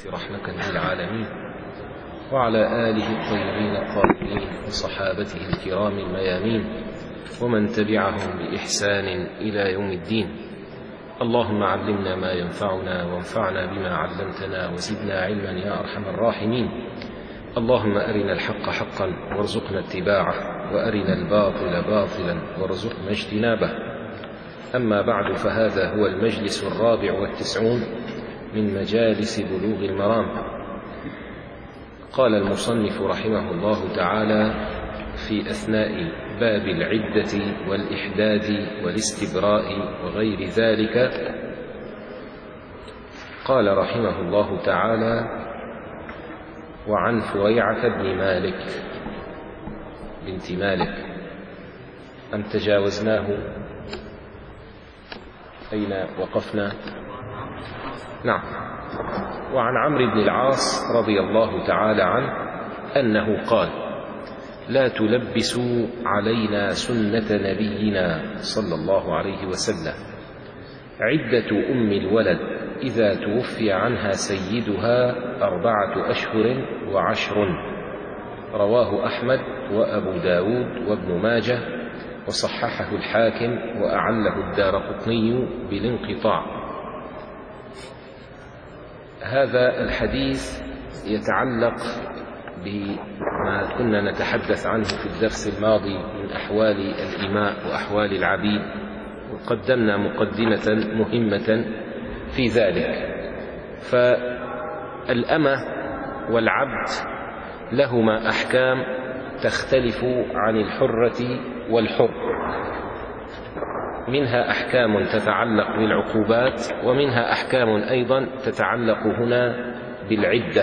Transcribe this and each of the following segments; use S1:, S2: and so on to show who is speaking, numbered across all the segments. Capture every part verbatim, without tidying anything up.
S1: رحمة للعالمين، وعلى آله الطيبين الطاهرين وصحابته الكرام الميامين ومن تبعهم بإحسان إلى يوم الدين. اللهم علمنا ما ينفعنا وانفعنا بما علمتنا وزدنا علما يا أرحم الراحمين. اللهم أرنا الحق حقا وارزقنا اتباعه، وأرنا الباطل باطلا وارزقنا اجتنابه. أما بعد، فهذا هو المجلس الرابع والتسعون من مجالس بلوغ المرام. قال المصنف رحمه الله تعالى في أثناء باب العدة والإحداد والاستبراء وغير ذلك، قال رحمه الله تعالى: وعن فويعة بن مالك بنت مالك. أم تجاوزناه؟ أين وقفنا؟ نعم. وعن عمرو بن العاص رضي الله تعالى عنه أنه قال: لا تلبسوا علينا سنة نبينا صلى الله عليه وسلم. عدة أم الولد إذا توفي عنها سيدها أربعة أشهر وعشر. رواه أحمد وأبو داود وابن ماجه، وصححه الحاكم وأعله الدارقطني بالانقطاع. هذا الحديث يتعلق بما كنا نتحدث عنه في الدرس الماضي من أحوال الإماء وأحوال العبيد، وقدمنا مقدمة مهمة في ذلك. فالأمة والعبد لهما أحكام تختلف عن الحرة والحر، منها أحكام تتعلق بالعقوبات، ومنها أحكام أيضا تتعلق هنا بالعدة.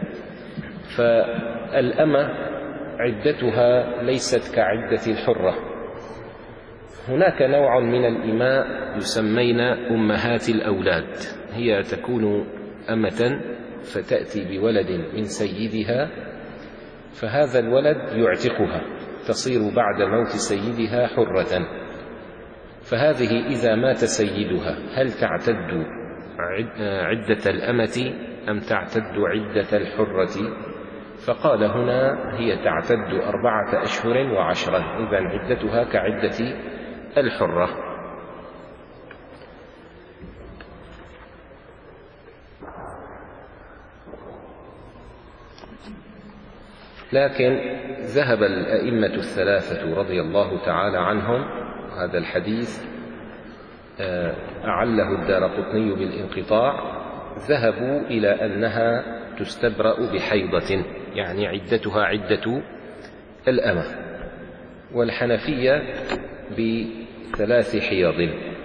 S1: فالأمة عدتها ليست كعدة الحرة. هناك نوع من الإماء يسمين أمهات الأولاد، هي تكون أمة فتأتي بولد من سيدها، فهذا الولد يعتقها، تصير بعد موت سيدها حرة. فهذه إذا مات سيدها هل تعتد عدة الأمة أم تعتد عدة الحرة؟ فقال هنا هي تعتد أربعة أشهر وعشرا، إذن عدتها كعدة الحرة. لكن ذهب الأئمة الثلاثة رضي الله تعالى عنهم، هذا الحديث أعله الدارقطني بالانقطاع، ذهبوا إلى أنها تستبرأ بحيضة، يعني عدتها عدة الأمة، والحنفية بثلاث حيض.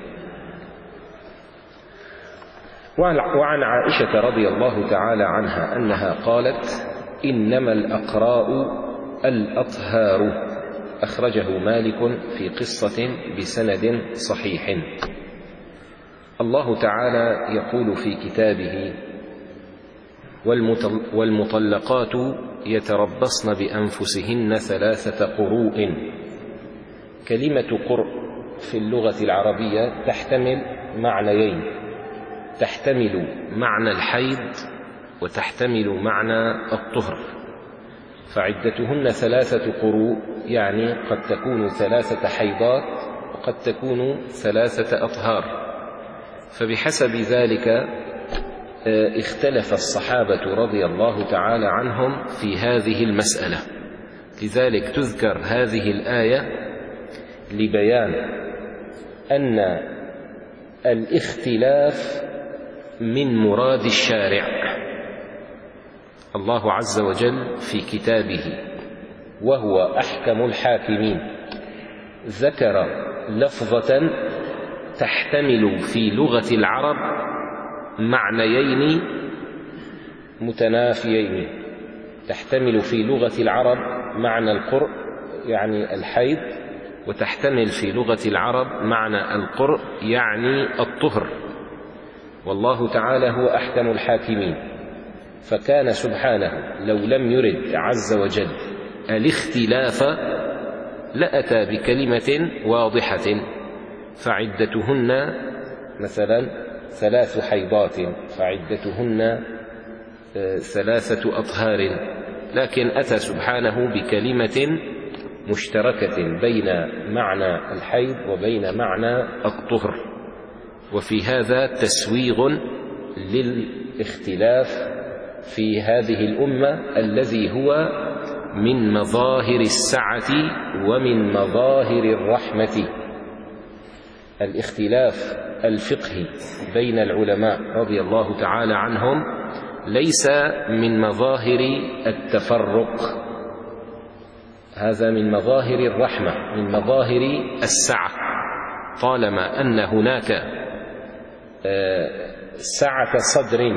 S1: وعن عائشة رضي الله تعالى عنها أنها قالت: إنما الأقراء الأطهار. أخرجه مالك في قصة بسند صحيح. الله تعالى يقول في كتابه: والمطلقات يتربصن بأنفسهن ثلاثة قروء. كلمة قرء في اللغة العربية تحتمل معنيين، تحتمل معنى الحيض وتحتمل معنى الطهر. فعدتهن ثلاثة قروء، يعني قد تكون ثلاثة حيضات وقد تكون ثلاثة أطهار. فبحسب ذلك اختلف الصحابة رضي الله تعالى عنهم في هذه المسألة، لذلك تذكر هذه الآية لبيان أن الاختلاف من مراد الشارع. الله عز وجل في كتابه وهو أحكم الحاكمين ذكر لفظة تحتمل في لغة العرب معنيين متنافيين. تحتمل في لغة العرب معنى القرء يعني الحيض، وتحتمل في لغة العرب معنى القرء يعني الطهر. والله تعالى هو أحكم الحاكمين، فكان سبحانه لو لم يرد عز وجل الاختلاف لأتى بكلمة واضحة، فعدتهن مثلا ثلاث حيضات، فعدتهن ثلاثة أطهار، لكن أتى سبحانه بكلمة مشتركة بين معنى الحيض وبين معنى الطهر، وفي هذا تسويغ للاختلاف في هذه الأمة الذي هو من مظاهر السعة ومن مظاهر الرحمة. الاختلاف الفقهي بين العلماء رضي الله تعالى عنهم ليس من مظاهر التفرق، هذا من مظاهر الرحمة، من مظاهر السعة، طالما أن هناك سعة صدر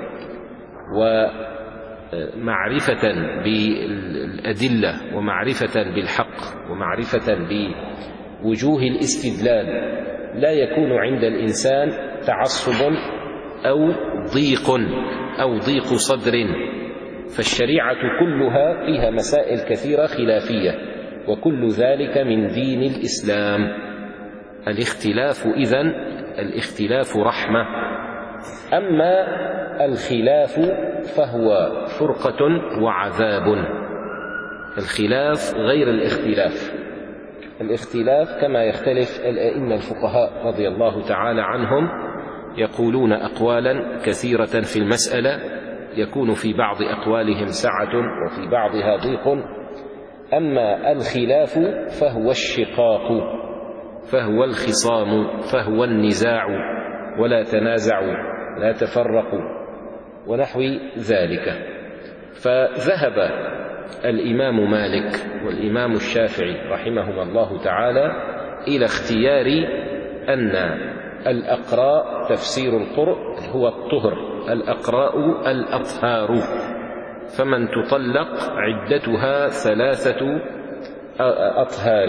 S1: ومعرفة بالأدلة ومعرفة بالحق ومعرفة بوجوه الاستدلال، لا يكون عند الإنسان تعصب أو ضيق أو ضيق صدر. فالشريعة كلها فيها مسائل كثيرة خلافية، وكل ذلك من دين الإسلام. الاختلاف إذن الاختلاف رحمة. أما الخلاف فهو فرقة وعذاب. الخلاف غير الاختلاف. الاختلاف كما يختلف الأئمة الفقهاء رضي الله تعالى عنهم، يقولون أقوالا كثيرة في المسألة، يكون في بعض أقوالهم سعة وفي بعضها ضيق. أما الخلاف فهو الشقاق، فهو الخصام، فهو النزاع، ولا تنازعوا لا تفرقوا ونحو ذلك. فذهب الإمام مالك والإمام الشافعي رحمهما الله تعالى إلى اختيار أن الأقراء تفسير القرء هو الطهر، الأقراء الأطهار، فمن تطلق عدتها ثلاثة أطهار.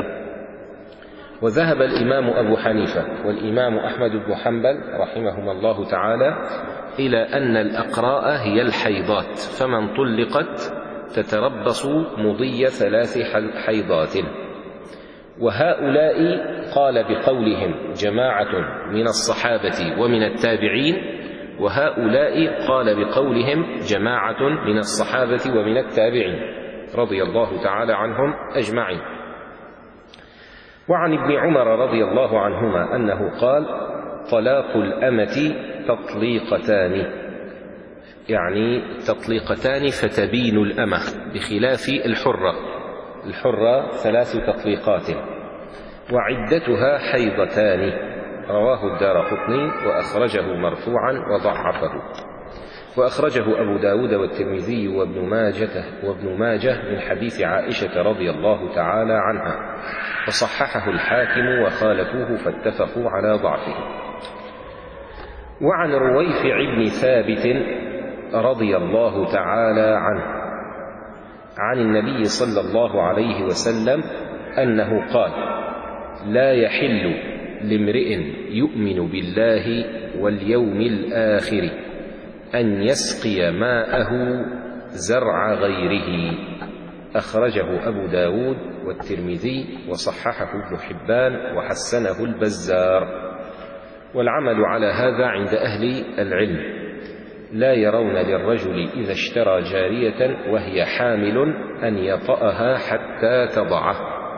S1: وذهب الإمام أبو حنيفة والإمام أحمد بن حنبل رحمهما الله تعالى إلى أن الأقراء هي الحيضات، فمن طلقت تتربص مضي ثلاث حيضات. وهؤلاء قال بقولهم جماعة من الصحابة ومن التابعين، وهؤلاء قال بقولهم جماعة من الصحابة ومن التابعين رضي الله تعالى عنهم أجمعين. وعن ابن عمر رضي الله عنهما أنه قال: طلاق الأمة تطليقتان، يعني تطليقتان فتبين الأمة، بخلاف الحرة، الحرة ثلاث تطليقات. وعدتها حيضتان، رواه الدارقطني وأخرجه مرفوعا وضعفه. وأخرجه أبو داود والترمذي وابن ماجة, وابن ماجة من حديث عائشة رضي الله تعالى عنها، وصححه الحاكم وخالفوه فاتفقوا على ضعفه. وعن رويفع بن ثابت رضي الله تعالى عنه عن النبي صلى الله عليه وسلم أنه قال: لا يحل لامرئ يؤمن بالله واليوم الآخر أن يسقي ماءه زرع غيره. أخرجه أبو داود والترمذي وصححه ابن حبان وحسنه البزار. والعمل على هذا عند أهل العلم، لا يرون للرجل إذا اشترى جارية وهي حامل أن يطأها حتى تضعه.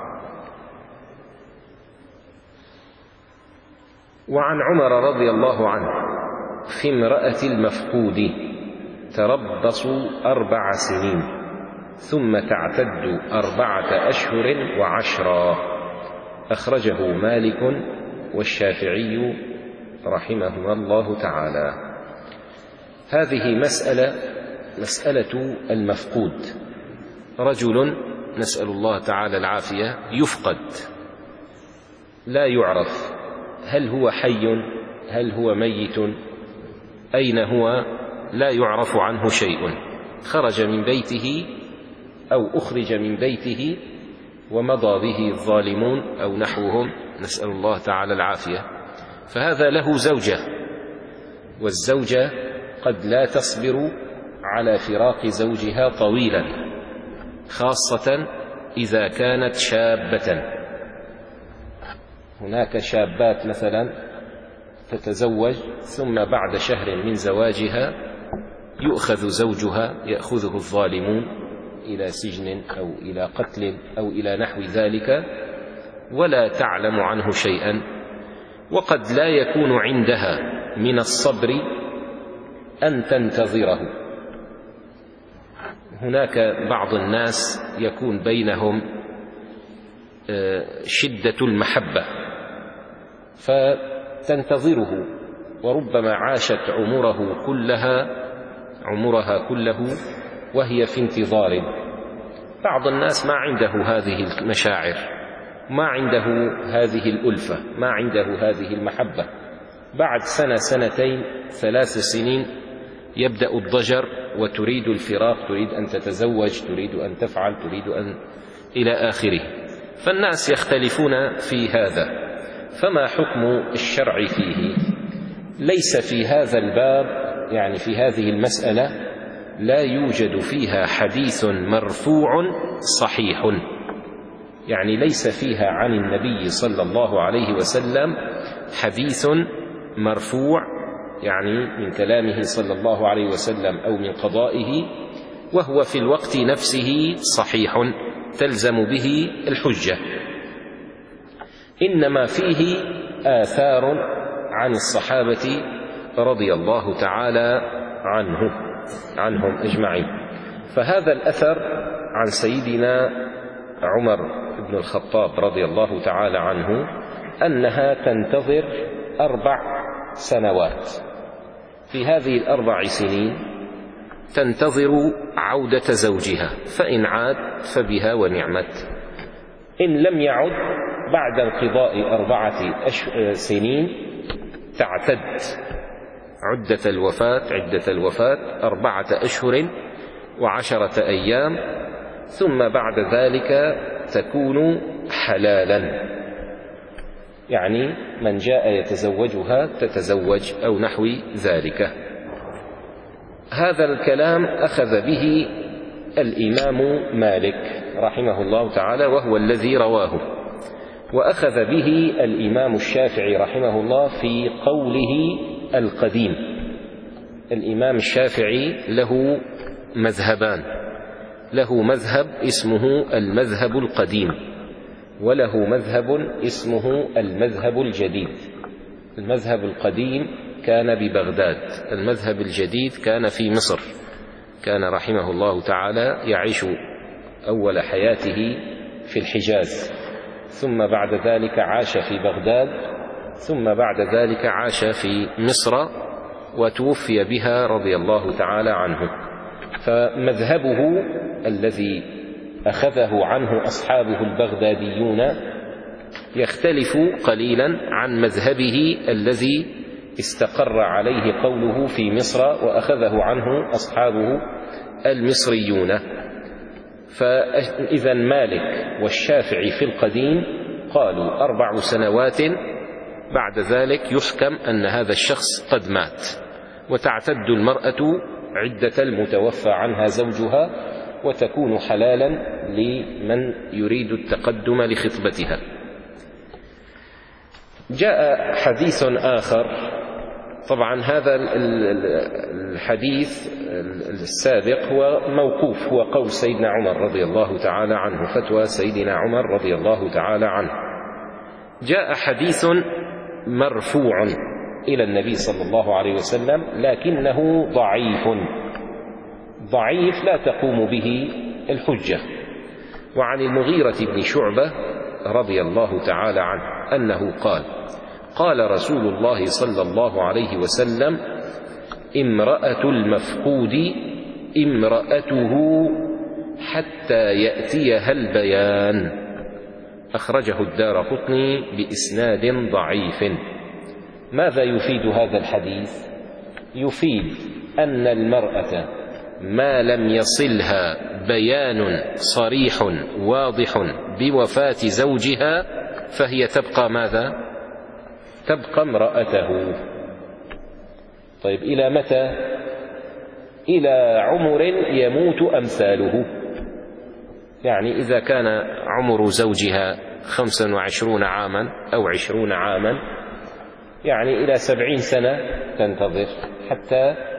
S1: وعن عمر رضي الله عنه في امرأة المفقود: تربص أربع سنين ثم تعتد أربعة أشهر وعشرا. أخرجه مالك والشافعي رحمهما الله تعالى. هذه مسألة مسألة المفقود، رجل نسأل الله تعالى العافية يفقد، لا يعرف هل هو حي هل هو ميت أين هو، لا يعرف عنه شيء. خرج من بيته أو أخرج من بيته ومضى به الظالمون أو نحوهم، نسأل الله تعالى العافية. فهذا له زوجة، والزوجة قد لا تصبر على فراق زوجها طويلا، خاصة إذا كانت شابة. هناك شابات مثلا تتزوج ثم بعد شهر من زواجها يؤخذ زوجها، يأخذه الظالمون إلى سجن أو إلى قتل أو إلى نحو ذلك، ولا تعلم عنه شيئا، وقد لا يكون عندها من الصبر أن تنتظره. هناك بعض الناس يكون بينهم شدة المحبة فتنتظره، وربما عاشت عمره كلها عمرها كله وهي في انتظار. بعض الناس ما عنده هذه المشاعر، ما عنده هذه الألفة، ما عنده هذه المحبة. بعد سنة سنتين ثلاث سنين يبدأ الضجر وتريد الفراق، تريد أن تتزوج، تريد أن تفعل، تريد أن إلى آخره. فالناس يختلفون في هذا. فما حكم الشرع فيه؟ ليس في هذا الباب، يعني في هذه المسألة لا يوجد فيها حديث مرفوع صحيح، يعني ليس فيها عن النبي صلى الله عليه وسلم حديث مرفوع، يعني من كلامه صلى الله عليه وسلم أو من قضائه، وهو في الوقت نفسه صحيح تلزم به الحجة. إنما فيه آثار عن الصحابة رضي الله تعالى عنه عنهم أجمعين. فهذا الأثر عن سيدنا عمر بن الخطاب رضي الله تعالى عنه أنها تنتظر أربع سنوات. في هذه الأربع سنين تنتظر عودة زوجها، فإن عاد فبها ونعمت، إن لم يعد بعد انقضاء أربعة سنين تعتد عدة الوفاة عدة الوفاة أربعة أشهر وعشرة أيام، ثم بعد ذلك تكون حلالا، يعني من جاء يتزوجها تتزوج أو نحو ذلك. هذا الكلام أخذ به الإمام مالك رحمه الله تعالى وهو الذي رواه، وأخذ به الإمام الشافعي رحمه الله في قوله القديم. الإمام الشافعي له مذهبان، له مذهب اسمه المذهب القديم، وله مذهب اسمه المذهب الجديد. المذهب القديم كان ببغداد، المذهب الجديد كان في مصر. كان رحمه الله تعالى يعيش أول حياته في الحجاز، ثم بعد ذلك عاش في بغداد، ثم بعد ذلك عاش في مصر وتوفي بها رضي الله تعالى عنه. فمذهبه الذي أخذه عنه أصحابه البغداديون يختلف قليلا عن مذهبه الذي استقر عليه قوله في مصر وأخذه عنه أصحابه المصريون. فإذا مالك والشافعي في القديم قالوا أربع سنوات، بعد ذلك يحكم أن هذا الشخص قد مات، وتعتد المرأة عدة المتوفى عنها زوجها، وتكون حلالا لمن يريد التقدم لخطبتها. جاء حديث آخر، طبعا هذا الحديث السابق هو موقوف، هو قول سيدنا عمر رضي الله تعالى عنه، فتوى سيدنا عمر رضي الله تعالى عنه. جاء حديث مرفوع إلى النبي صلى الله عليه وسلم لكنه ضعيف ضعيف لا تقوم به الحجة. وعن المغيرة بن شعبة رضي الله تعالى عنه أنه قال: قال رسول الله صلى الله عليه وسلم: امرأة المفقود امرأته حتى يأتيها البيان. أخرجه الدارقطني بإسناد ضعيف. ماذا يفيد هذا الحديث؟ يفيد أن المرأة ما لم يصلها بيان صريح واضح بوفاة زوجها فهي تبقى ماذا؟ تبقى امرأته. طيب إلى متى؟ إلى عمر يموت أمثاله. يعني إذا كان عمر زوجها خمسا وعشرون عاما أو عشرون عاما، يعني إلى سبعين سنة تنتظر حتى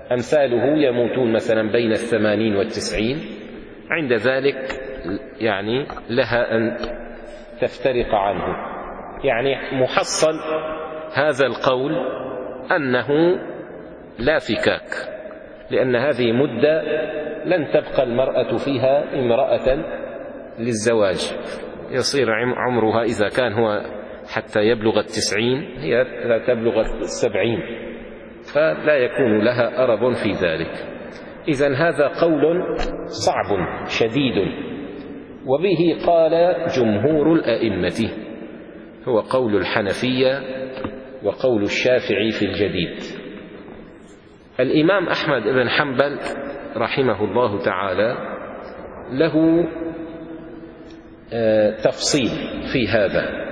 S1: أمثاله يموتون مثلا بين الثمانين والتسعين، عند ذلك يعني لها أن تفترق عنه. يعني محصل هذا القول أنه لا فكاك، لأن هذه مدة لن تبقى المرأة فيها امرأة للزواج، يصير عمرها إذا كان هو حتى يبلغ التسعين هي تبلغ السبعين، فلا يكون لها أرب في ذلك. إذن هذا قول صعب شديد، وبه قال جمهور الأئمة، هو قول الحنفية وقول الشافعي في الجديد. الإمام أحمد بن حنبل رحمه الله تعالى له تفصيل في هذا.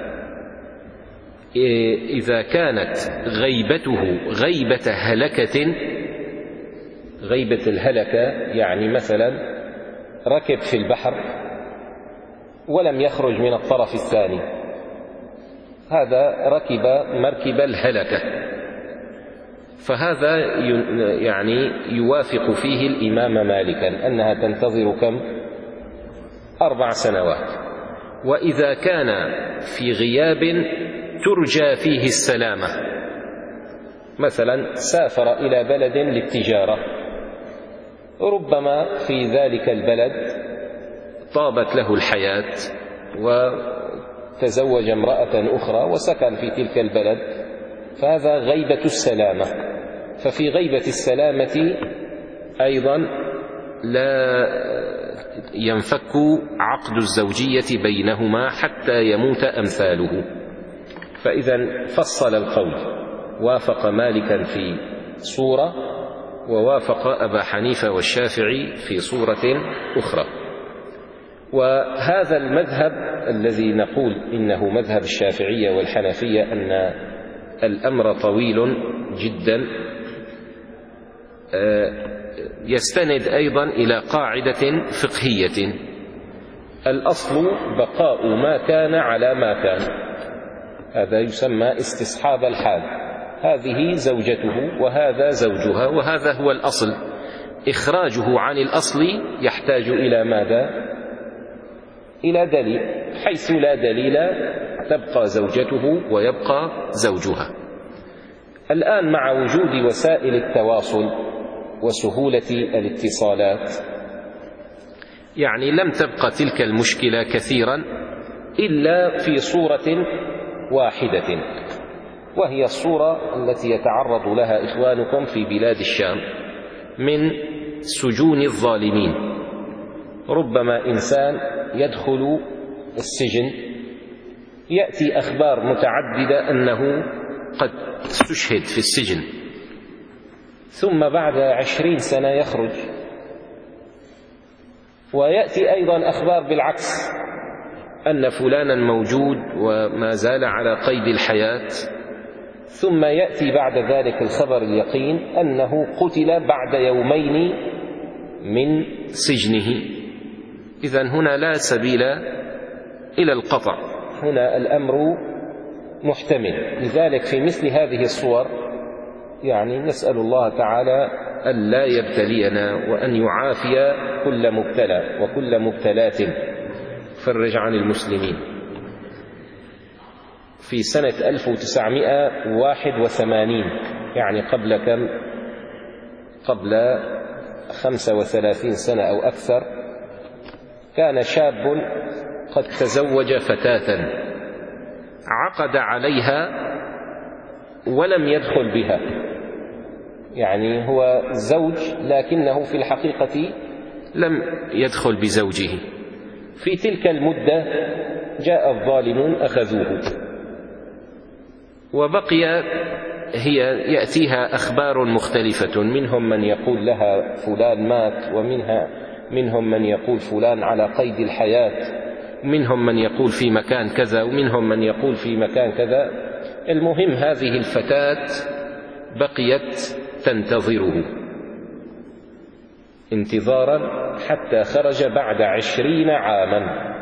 S1: إذا كانت غيبته غيبة هلكة، غيبة الهلكة يعني مثلا ركب في البحر ولم يخرج من الطرف الثاني، هذا ركب مركب الهلكة، فهذا يعني يوافق فيه الإمام مالكا أنها تنتظر كم؟ أربع سنوات. وإذا كان في غياب ترجى فيه السلامة، مثلا سافر إلى بلد للتجارة، ربما في ذلك البلد طابت له الحياة وتزوج امرأة أخرى وسكن في تلك البلد، فهذا غيبة السلامة. ففي غيبة السلامة أيضا لا ينفك عقد الزوجية بينهما حتى يموت أمثاله. فإذا فصل القول، وافق مالكا في صورة ووافق أبا حنيفة والشافعي في صورة أخرى. وهذا المذهب الذي نقول إنه مذهب الشافعية والحنفية أن الأمر طويل جدا، يستند أيضا إلى قاعدة فقهية: الأصل بقاء ما كان على ما كان، هذا يسمى استصحاب الحال، هذه زوجته وهذا زوجها وهذا هو الأصل. إخراجه عن الأصل يحتاج إلى ماذا؟ إلى دليل، حيث لا دليل تبقى زوجته ويبقى زوجها. الآن مع وجود وسائل التواصل وسهولة الاتصالات يعني لم تبقى تلك المشكلة كثيرا إلا في صورة واحدة، وهي الصورة التي يتعرض لها إخوانكم في بلاد الشام من سجون الظالمين. ربما إنسان يدخل السجن، يأتي أخبار متعددة أنه قد استشهد في السجن، ثم بعد عشرين سنة يخرج، ويأتي أيضا أخبار بالعكس، أن فلانا موجود وما زال على قيد الحياة، ثم يأتي بعد ذلك الخبر اليقين أنه قتل بعد يومين من سجنه. إذن هنا لا سبيل إلى القطع، هنا الأمر محتمل. لذلك في مثل هذه الصور يعني نسأل الله تعالى أن لا يبتلينا وأن يعافي كل مبتلى وكل مبتلات، فرج عن المسلمين. في سنة ألف وتسعمائة وواحد وثمانين، يعني قبل كم؟ قبل خمسة وثلاثين سنة أو أكثر، كان شاب قد تزوج فتاة، عقد عليها ولم يدخل بها، يعني هو زوج لكنه في الحقيقة لم يدخل بزوجه. في تلك المدة جاء الظالمون أخذوه، وبقي هي يأتيها أخبار مختلفة، منهم من يقول لها فلان مات، ومنها منهم من يقول فلان على قيد الحياة، ومنهم من يقول في مكان كذا، ومنهم من يقول في مكان كذا. المهم هذه الفتاة بقيت تنتظره انتظارا حتى خرج بعد عشرين عاما.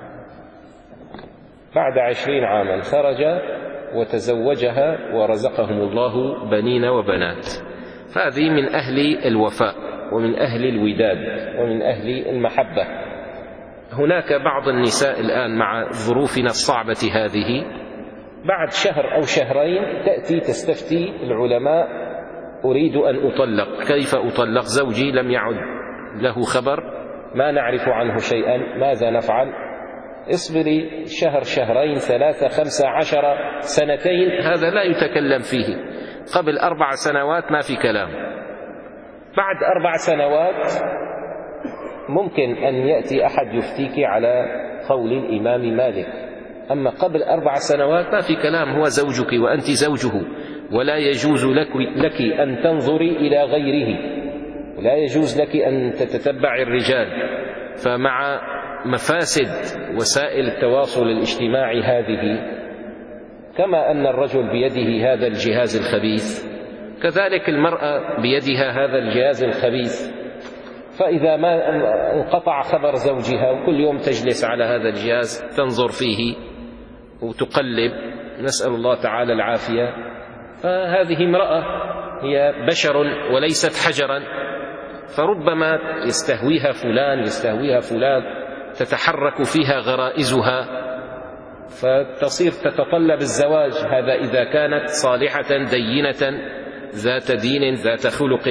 S1: بعد عشرين عاما خرج وتزوجها ورزقهم الله بنين وبنات. فهذه من أهل الوفاء ومن أهل الوداد ومن أهل المحبة. هناك بعض النساء الآن مع ظروفنا الصعبة هذه بعد شهر أو شهرين تأتي تستفتي العلماء: أريد أن أطلق، كيف أطلق؟ زوجي لم يعد له خبر، ما نعرف عنه شيئا، ماذا نفعل؟ اصبري شهر، شهرين، ثلاثة، خمسة، عشر، سنتين، هذا لا يتكلم فيه. قبل أربع سنوات ما في كلام، بعد أربع سنوات ممكن أن يأتي أحد يفتيك على قول الإمام مالك، أما قبل أربع سنوات ما في كلام، هو زوجك وأنت زوجه، ولا يجوز لك, لك أن تنظري إلى غيره، ولا يجوز لك أن تتتبع الرجال. فمع مفاسد وسائل التواصل الاجتماعي هذه، كما أن الرجل بيده هذا الجهاز الخبيث، كذلك المرأة بيدها هذا الجهاز الخبيث. فإذا ما انقطع خبر زوجها وكل يوم تجلس على هذا الجهاز تنظر فيه وتقلب، نسأل الله تعالى العافية، فهذه امرأة هي بشر وليست حجرا، فربما يستهويها فلان يستهويها فلان تتحرك فيها غرائزها فتصير تتطلب الزواج. هذا إذا كانت صالحة دينة ذات دين ذات خلق،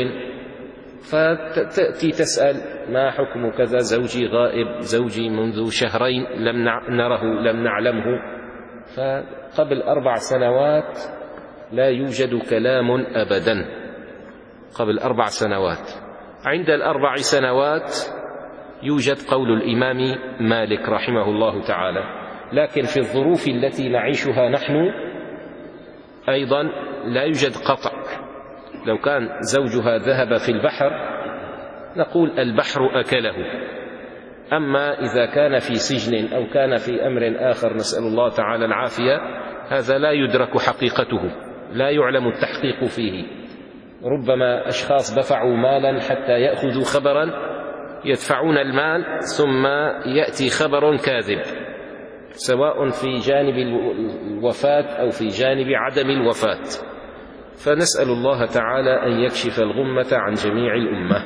S1: فتأتي تسأل: ما حكم كذا؟ زوجي غائب، زوجي منذ شهرين لم نره لم نعلمه. فقبل أربع سنوات لا يوجد كلام أبدا، قبل أربع سنوات. عند الأربع سنوات يوجد قول الإمام مالك رحمه الله تعالى. لكن في الظروف التي نعيشها نحن أيضا لا يوجد قطع. لو كان زوجها ذهب في البحر نقول البحر أكله، أما إذا كان في سجن أو كان في أمر آخر نسأل الله تعالى العافية، هذا لا يدرك حقيقته، لا يعلم التحقيق فيه. ربما أشخاص دفعوا مالا حتى يأخذوا خبرا، يدفعون المال ثم يأتي خبر كاذب، سواء في جانب الوفاة أو في جانب عدم الوفاة. فنسأل الله تعالى أن يكشف الغمة عن جميع الأمة.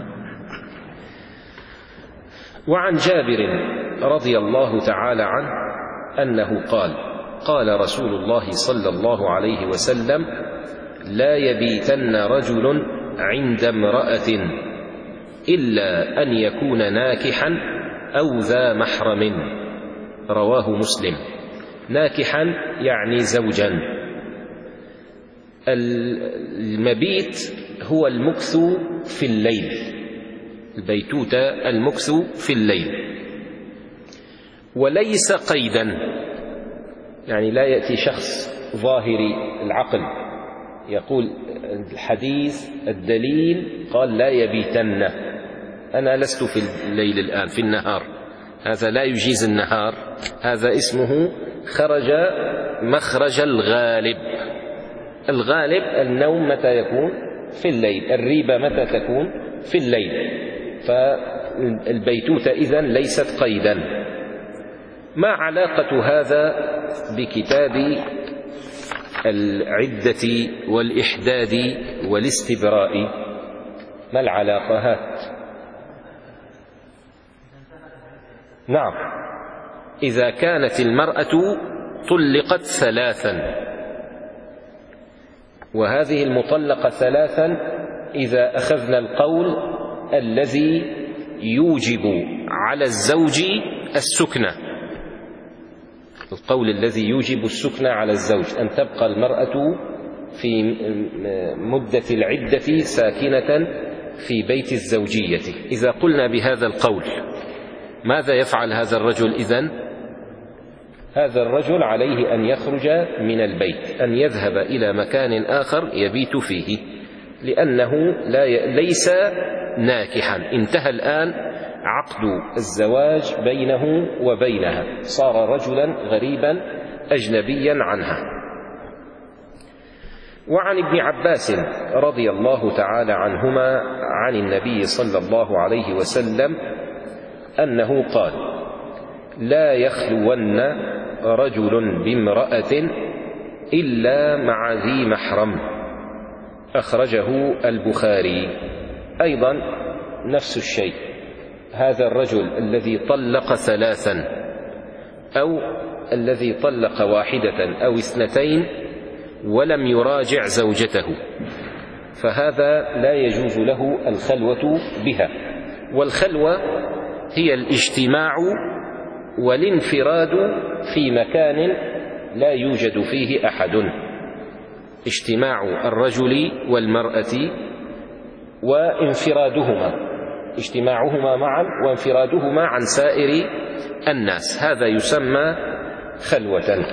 S1: وعن جابر رضي الله تعالى عنه أنه قال: قال رسول الله صلى الله عليه وسلم: لا يبيتن رجل عند امرأة إلا أن يكون ناكحا أو ذا محرم. رواه مسلم. ناكحا يعني زوجا. المبيت هو المكث في الليل، البيتوتة المكث في الليل، وليس قيدا، يعني لا يأتي شخص ظاهري العقل يقول الحديث الدليل قال لا يبيتن، أنا لست في الليل الآن في النهار، هذا لا يجيز النهار، هذا اسمه خرج مخرج الغالب. الغالب النوم متى يكون؟ في الليل، الريبة متى تكون؟ في الليل. فالبيتوتة إذن ليست قيدا. ما علاقة هذا بكتاب العدة والإحداد والاستبراء؟ ما العلاقة؟ هات. نعم، إذا كانت المرأة طلقت ثلاثا، وهذه المطلقة ثلاثا إذا أخذنا القول الذي يوجب على الزوج السكنة، القول الذي يوجب السكنة على الزوج، أن تبقى المرأة في مدة العدة ساكنة في بيت الزوجية. إذا قلنا بهذا القول ماذا يفعل هذا الرجل إذن؟ هذا الرجل عليه أن يخرج من البيت، أن يذهب إلى مكان آخر يبيت فيه، لأنه لا ي... ليس ناكحا، انتهى الآن عقد الزواج بينه وبينها، صار رجلا غريبا أجنبيا عنها. وعن ابن عباس رضي الله تعالى عنهما عن النبي صلى الله عليه وسلم أنه قال: لا يخلون رجل بامرأة إلا مع ذي محرم، أخرجه البخاري. أيضا نفس الشيء، هذا الرجل الذي طلق ثلاثا أو الذي طلق واحدة أو اثنتين ولم يراجع زوجته، فهذا لا يجوز له الخلوة بها. والخلوة هي الاجتماع والانفراد في مكان لا يوجد فيه أحد، اجتماع الرجل والمرأة وانفرادهما، اجتماعهما معا وانفرادهما عن سائر الناس، هذا يسمى خلوة.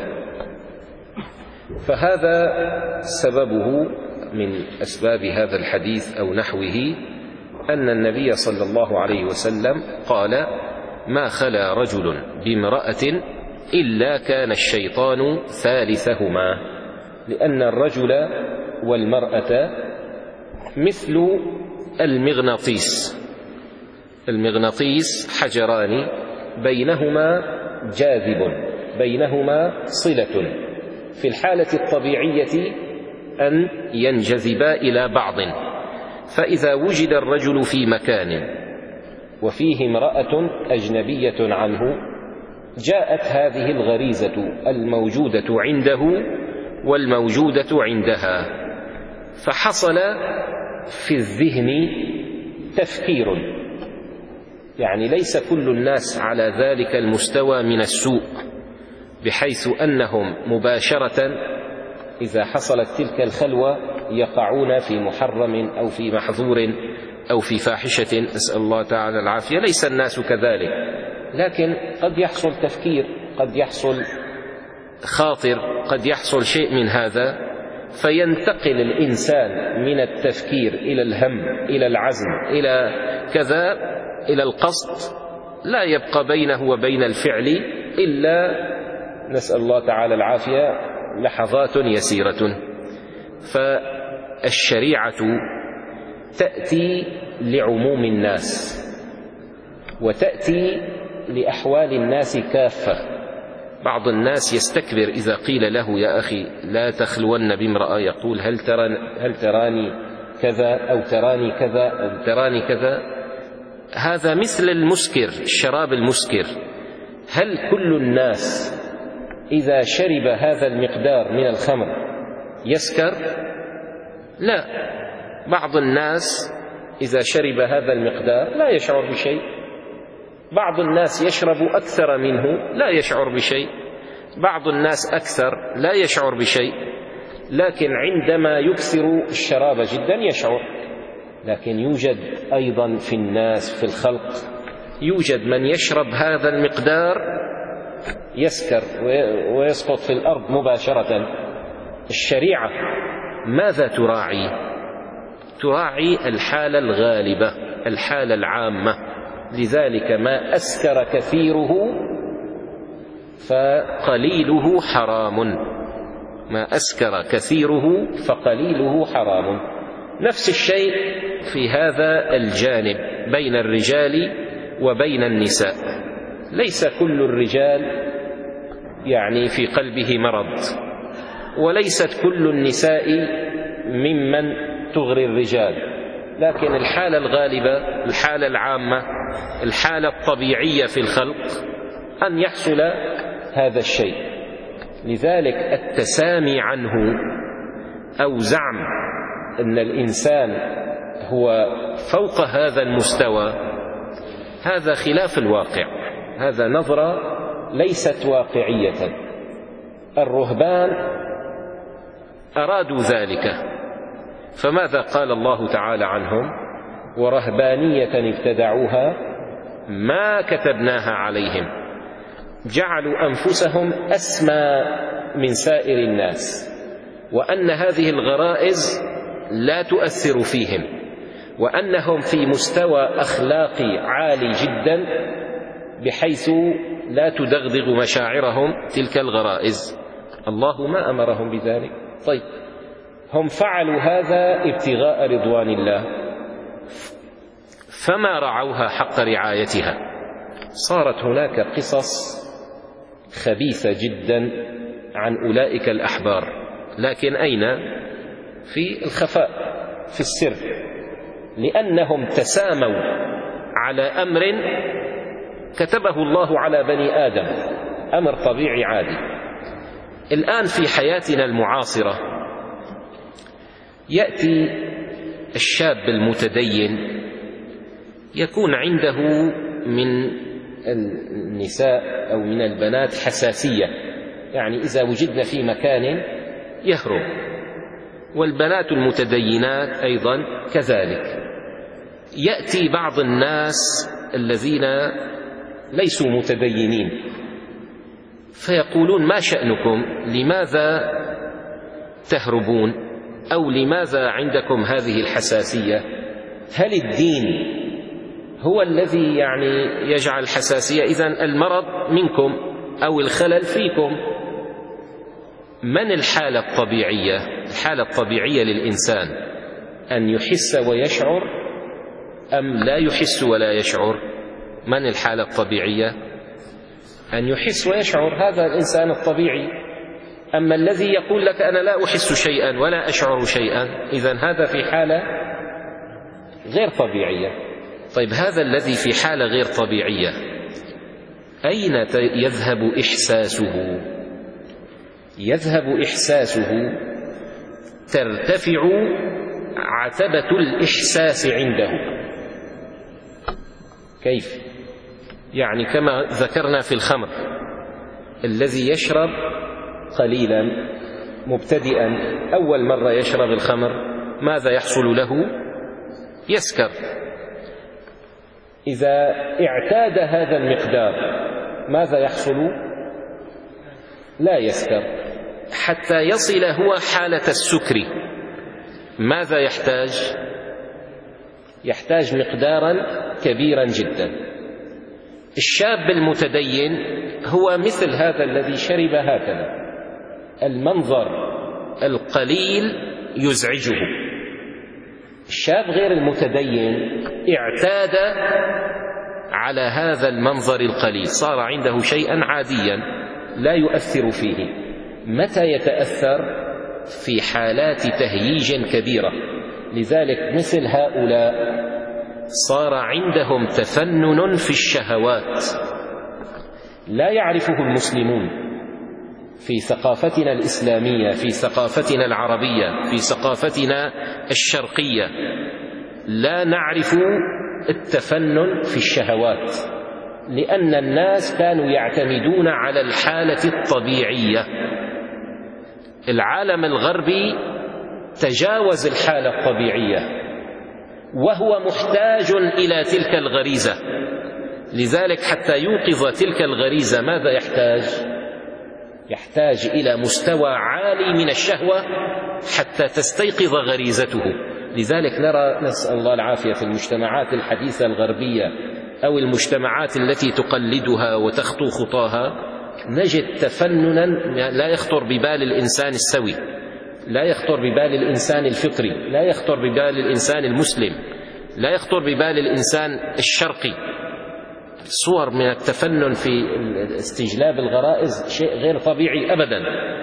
S1: فهذا سببه من أسباب هذا الحديث أو نحوه أن النبي صلى الله عليه وسلم قال: ما خلا رجل بامرأة إلا كان الشيطان ثالثهما، لأن الرجل والمرأة مثل المغناطيس، المغناطيس حجران بينهما جاذب، بينهما صلة، في الحالة الطبيعية أن ينجذبا إلى بعض، فإذا وجد الرجل في مكان وفيه امرأة أجنبية عنه، جاءت هذه الغريزة الموجودة عنده والموجودة عندها، فحصل في الذهن تفكير، يعني ليس كل الناس على ذلك المستوى من السوء، بحيث أنهم مباشرة إذا حصلت تلك الخلوة يقعون في محرم أو في محظور أو في فاحشة، أسأل الله تعالى العافية. ليس الناس كذلك، لكن قد يحصل تفكير، قد يحصل خاطر، قد يحصل شيء من هذا، فينتقل الإنسان من التفكير إلى الهم، إلى العزم، إلى كذا، إلى القصد، لا يبقى بينه وبين الفعل إلا، نسأل الله تعالى العافية، لحظات يسيرة. فالشريعة تأتي لعموم الناس وتأتي لأحوال الناس كافة. بعض الناس يستكبر إذا قيل له: يا أخي لا تخلون بامرأة، يقول: هل تراني, هل تراني كذا أو تراني كذا أو تراني كذا. هذا مثل المسكر، الشراب المسكر. هل كل الناس إذا شرب هذا المقدار من الخمر يسكر؟ لا، بعض الناس إذا شرب هذا المقدار لا يشعر بشيء، بعض الناس يشرب أكثر منه لا يشعر بشيء، بعض الناس أكثر لا يشعر بشيء، لكن عندما يكثر الشراب جدا يشعر. لكن يوجد أيضا في الناس، في الخلق، يوجد من يشرب هذا المقدار يسكر ويسقط في الأرض مباشرة. الشريعة ماذا تراعي؟ تراعي الحالة الغالبة، الحالة العامة. لذلك ما أسكر كثيره فقليله حرام، ما أسكر كثيره فقليله حرام. نفس الشيء في هذا الجانب بين الرجال وبين النساء. ليس كل الرجال يعني في قلبه مرض، وليست كل النساء ممن تغري الرجال، لكن الحالة الغالبة، الحالة العامة، الحالة الطبيعية في الخلق أن يحصل هذا الشيء. لذلك التسامي عنه أو زعم أن الإنسان هو فوق هذا المستوى، هذا خلاف الواقع، هذا نظرة ليست واقعية. الرهبان أرادوا ذلك، فماذا قال الله تعالى عنهم؟ ورهبانية ابتدعوها ما كتبناها عليهم، جعلوا أنفسهم أسمى من سائر الناس، وأن هذه الغرائز لا تؤثر فيهم، وأنهم في مستوى أخلاقي عالي جدا بحيث لا تدغدغ مشاعرهم تلك الغرائز. الله ما أمرهم بذلك. طيب، هم فعلوا هذا ابتغاء رضوان الله، فما رعوها حق رعايتها. صارت هناك قصص خبيثة جدا عن أولئك الأحبار، لكن أين؟ في الخفاء، في السر، لأنهم تساموا على أمر كتبه الله على بني آدم، أمر طبيعي عادي. الآن في حياتنا المعاصرة يأتي الشاب المتدين يكون عنده من النساء أو من البنات حساسية، يعني إذا وجدنا في مكان يهرب، والبنات المتدينات أيضا كذلك. يأتي بعض الناس الذين ليسوا متدينين فيقولون: ما شأنكم؟ لماذا تهربون؟ أو لماذا عندكم هذه الحساسية؟ هل الدين هو الذي يعني يجعل حساسية؟ إذن المرض منكم أو الخلل فيكم. من الحالة الطبيعية؟ الحالة الطبيعية للإنسان أن يحس ويشعر أم لا يحس ولا يشعر؟ من الحالة الطبيعية؟ أن يحس ويشعر، هذا الإنسان الطبيعي. أما الذي يقول لك أنا لا أحس شيئا ولا أشعر شيئا، إذن هذا في حالة غير طبيعية. طيب هذا الذي في حالة غير طبيعية أين يذهب إحساسه؟ يذهب إحساسه، ترتفع عتبة الإحساس عنده. كيف؟ يعني كما ذكرنا في الخمر، الذي يشرب قليلا مبتدئا أول مرة يشرب الخمر ماذا يحصل له؟ يسكر. إذا اعتاد هذا المقدار ماذا يحصل؟ لا يسكر. حتى يصل هو حالة السكر ماذا يحتاج؟ يحتاج مقدارا كبيرا جدا. الشاب المتدين هو مثل هذا الذي شرب هكذا، المنظر القليل يزعجه. الشاب غير المتدين اعتاد على هذا المنظر القليل، صار عنده شيئا عاديا لا يؤثر فيه. متى يتأثر؟ في حالات تهييج كبيرة. لذلك مثل هؤلاء صار عندهم تفنن في الشهوات لا يعرفه المسلمون في ثقافتنا الإسلامية، في ثقافتنا العربية، في ثقافتنا الشرقية. لا نعرف التفنن في الشهوات، لأن الناس كانوا يعتمدون على الحالة الطبيعية. العالم الغربي تجاوز الحالة الطبيعية وهو محتاج إلى تلك الغريزة. لذلك حتى يوقظ تلك الغريزة ماذا يحتاج؟ يحتاج إلى مستوى عالي من الشهوة حتى تستيقظ غريزته. لذلك نرى، نسأل الله العافية، في المجتمعات الحديثة الغربية أو المجتمعات التي تقلدها وتخطو خطاها نجد تفننا لا يخطر ببال الإنسان السوي، لا يخطر ببال الإنسان الفطري، لا يخطر ببال الإنسان المسلم، لا يخطر ببال الإنسان الشرقي. صور من التفنن في استجلاب الغرائز شيء غير طبيعي أبدا،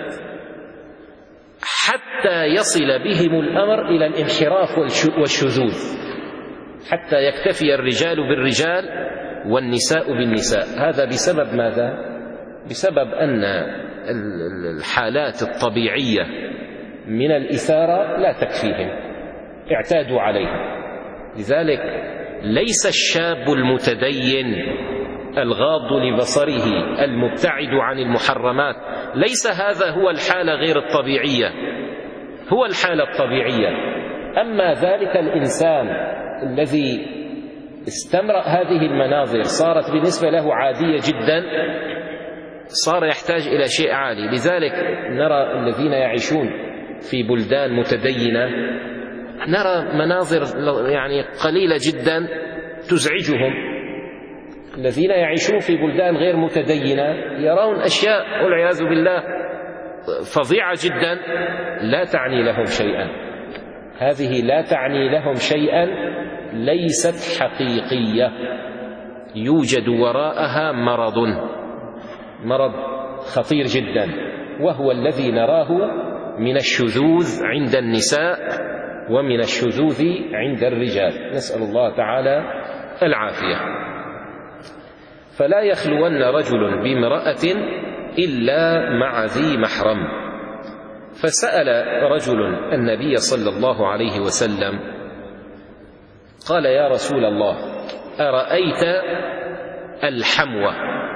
S1: حتى يصل بهم الأمر إلى الانحراف والشذوذ، حتى يكتفي الرجال بالرجال والنساء بالنساء. هذا بسبب ماذا؟ بسبب أن الحالات الطبيعية من الإثارة لا تكفيهم، اعتادوا عليها. لذلك ليس الشاب المتدين الغاض لبصره المبتعد عن المحرمات، ليس هذا هو الحالة غير الطبيعية، هو الحالة الطبيعية. أما ذلك الإنسان الذي استمرأ هذه المناظر صارت بالنسبة له عادية جدا، صار يحتاج إلى شيء عالي. لذلك نرى الذين يعيشون في بلدان متدينة نرى مناظر يعني قليلة جدا تزعجهم. الذين يعيشون في بلدان غير متدينة يرون أشياء والعياذ بالله فظيعة جدا لا تعني لهم شيئا. هذه لا تعني لهم شيئا، ليست حقيقية، يوجد وراءها مرض، مرض خطير جدا، وهو الذي نراه من الشذوذ عند النساء ومن الشذوذ عند الرجال، نسأل الله تعالى العافية. فلا يخلون رجل بامرأة إلا مع ذي محرم. فسأل رجل النبي صلى الله عليه وسلم قال: يا رسول الله، أرأيت الحمو؟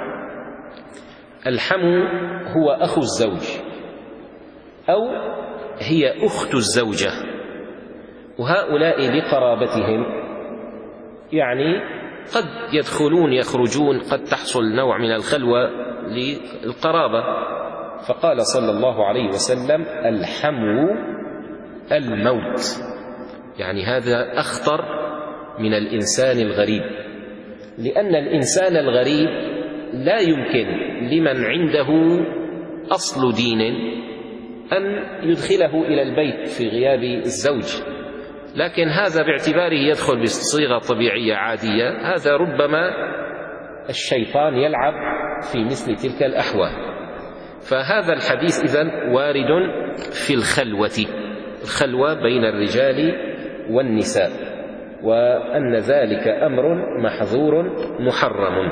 S1: الحمو هو أخو الزوج أو هي أخت الزوجة، وهؤلاء لقرابتهم يعني قد يدخلون يخرجون، قد تحصل نوع من الخلوة للقرابة. فقال صلى الله عليه وسلم: الحمو الموت، يعني هذا أخطر من الإنسان الغريب، لأن الإنسان الغريب لا يمكن لمن عنده أصل دين أن يدخله إلى البيت في غياب الزوج، لكن هذا باعتباره يدخل بصيغة طبيعية عادية، هذا ربما الشيطان يلعب في مثل تلك الأحوال. فهذا الحديث إذن وارد في الخلوة، الخلوة بين الرجال والنساء، وأن ذلك أمر محظور محرم.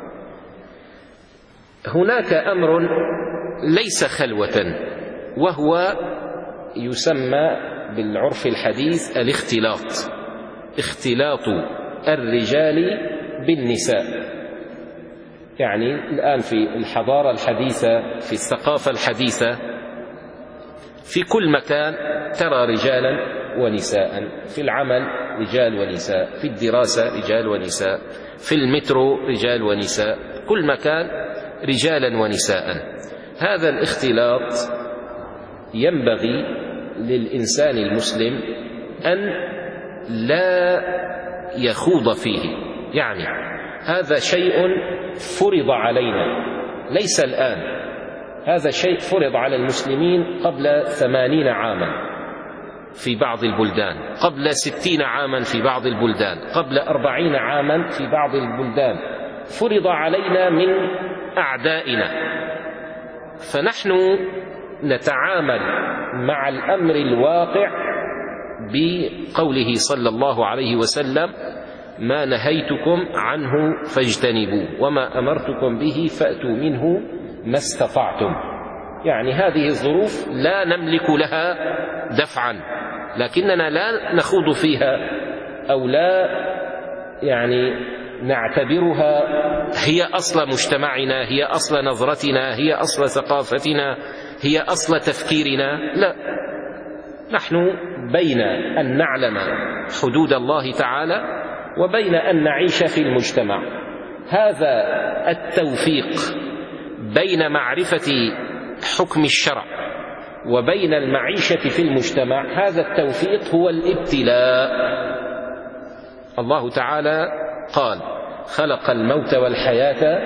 S1: هناك أمر ليس خلوة، وهو يسمى بالعرف الحديث الاختلاط، اختلاط الرجال بالنساء. يعني الآن في الحضارة الحديثة، في الثقافة الحديثة، في كل مكان ترى رجالا ونساء، في العمل رجال ونساء، في الدراسة رجال ونساء، في المترو رجال ونساء، كل مكان رجالا ونساء. هذا الاختلاط ينبغي للإنسان المسلم أن لا يخوض فيه، يعني هذا شيء فرض علينا ليس الآن، هذا شيء فرض على المسلمين قبل ثمانين عاما في بعض البلدان، قبل ستين عاما في بعض البلدان، قبل أربعين عاما في بعض البلدان، فرض علينا من أعدائنا. فنحن نتعامل مع الأمر الواقع بقوله صلى الله عليه وسلم: ما نهيتكم عنه فاجتنبوه وما أمرتكم به فأتوا منه ما استطعتم. يعني هذه الظروف لا نملك لها دفعا، لكننا لا نخوض فيها أو لا يعني نعتبرها هي أصل مجتمعنا، هي أصل نظرتنا، هي أصل ثقافتنا، هي أصل تفكيرنا. لا، نحن بين أن نعلم حدود الله تعالى وبين أن نعيش في المجتمع. هذا التوفيق بين معرفة حكم الشرع وبين المعيشة في المجتمع، هذا التوفيق هو الابتلاء. الله تعالى قال: خلق الموت والحياة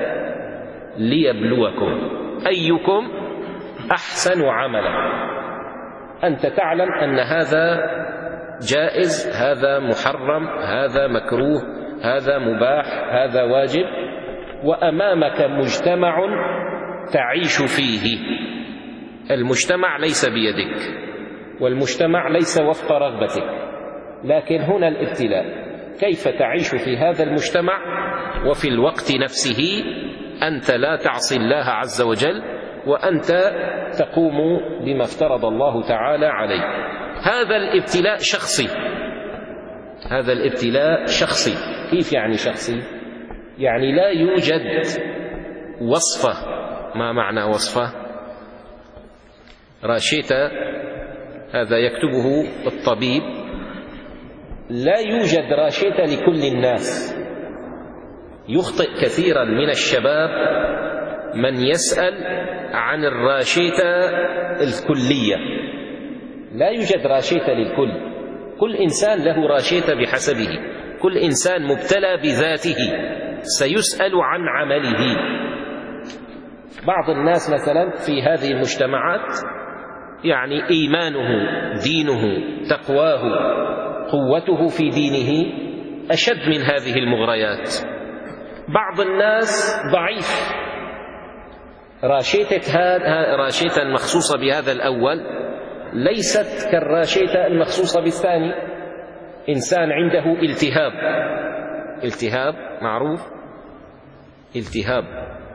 S1: ليبلوكم أيكم أحسن عملا. أنت تعلم أن هذا جائز، هذا محرم، هذا مكروه، هذا مباح، هذا واجب، وأمامك مجتمع تعيش فيه. المجتمع ليس بيدك، والمجتمع ليس وفق رغبتك، لكن هنا الابتلاء: كيف تعيش في هذا المجتمع وفي الوقت نفسه أنت لا تعصي الله عز وجل، وأنت تقوم بما افترض الله تعالى عليك. هذا الابتلاء شخصي، هذا الابتلاء شخصي. كيف يعني شخصي؟ يعني لا يوجد وصفة. ما معنى وصفة؟ راشيتا هذا يكتبه الطبيب، لا يوجد راشيتا لكل الناس. يخطئ كثيرا من الشباب من يسأل عن الراشيتا الكلية. لا يوجد راشيتا للكل، كل إنسان له راشيتا بحسبه، كل إنسان مبتلى بذاته سيسأل عن عمله. بعض الناس مثلا في هذه المجتمعات يعني إيمانه، دينه، تقواه، قوته في دينه أشد من هذه المغريات. بعض الناس ضعيف، راشيتة هذا راشيتا مخصوصة بهذا الأول ليست كالراشيتا المخصوصة بالثاني. إنسان عنده التهاب، التهاب معروف، التهاب